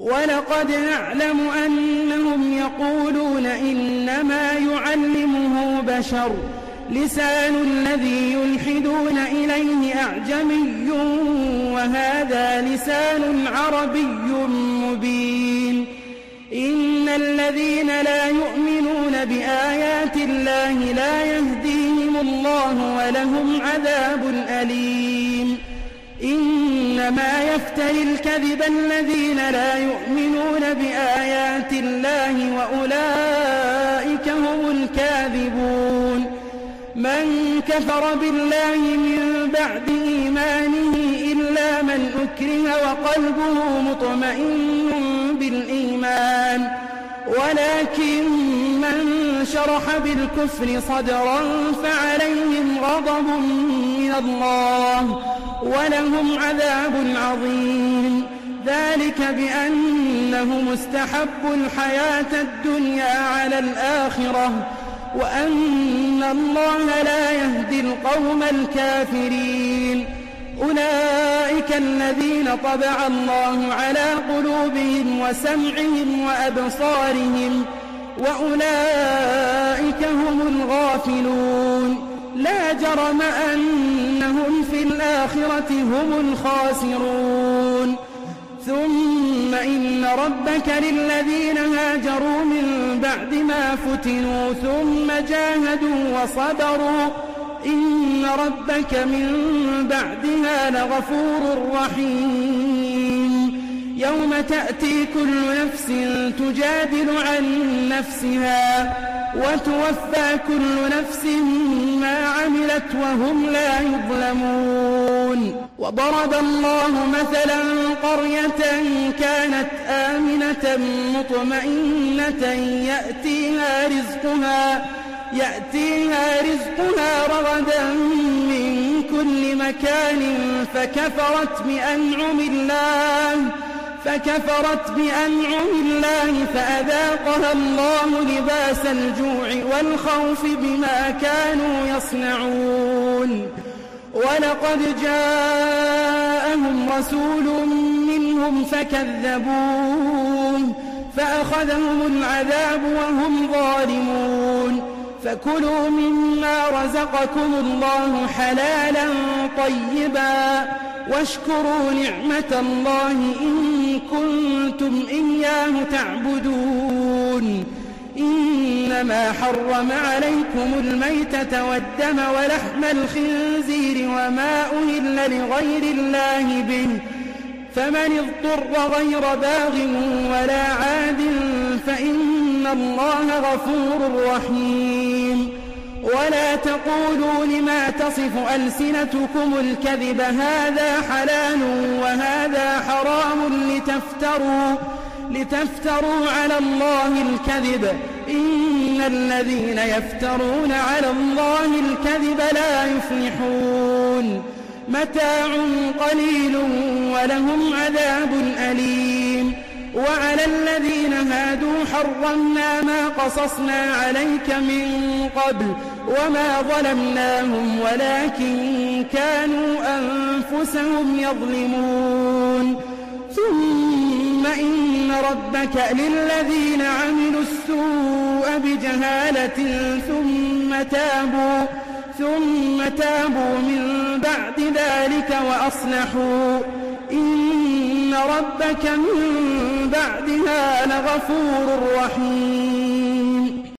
ولقد نعلم أنهم يقولون إنما يعلمه بشر لسان الذي يلحدون إليه أعجمي وهذا لسان عربي مبين إن الذين لا يؤمنون بآيات الله لا يهديهم الله ولهم عذاب أليم إنما يفتري الكذب الذين لا يؤمنون بآيات الله وأولئك هم الكاذبون من كفر بالله من بعد إيمانه إلا من أكره وقلبه مطمئن بالإيمان ولكن من شرح بالكفر صدرا فعليهم غضب من الله ولهم عذاب عظيم ذلك بأنهم استحبوا الحياة الدنيا على الآخرة وأن الله لا يهدي القوم الكافرين أولئك الذين طبع الله على قلوبهم وسمعهم وأبصارهم وأولئك هم الغافلون لا جرم أنهم في الآخرة هم الخاسرون ثم إن ربك للذين هاجروا من بعد ما فتنوا ثم جاهدوا وصبروا إن ربك من بعدها لغفور رحيم يوم تأتي كل نفس تجادل عن نفسها وتوفى كل نفس ما عملت وهم لا يظلمون وضرب الله مثلا قرية كانت آمنة مطمئنة يأتيها رزقها رغدا من كل مكان فكفرت بأنعم الله فأذاقها الله لباس الجوع والخوف بما كانوا يصنعون ولقد جاءهم رسول منهم فكذبوه فأخذهم العذاب وهم ظالمون فكلوا مما رزقكم الله حلالا طيبا واشكروا نعمة الله إن كنتم إياه تعبدون إنما حرم عليكم الميتة والدم ولحم الخنزير وما أهل لغير الله به فمن اضطر غير باغ ولا عاد فإن الله غفور رحيم ولا تقولوا لما تصف ألسنتكم الكذب هذا حلال وهذا حرام لتفتروا على الله الكذب إن الذين يفترون على الله الكذب لا يفلحون متاع قليل ولهم عذاب أليم وعلى الذين هادوا حرمنا ما قصصنا عليك من قبل وما ظلمناهم ولكن كانوا أنفسهم يظلمون ثم إن ربك للذين عملوا السوء بجهالة ثم تابوا من بعد ذلك وأصلحوا إن ربك من بعدها لغفور رحيم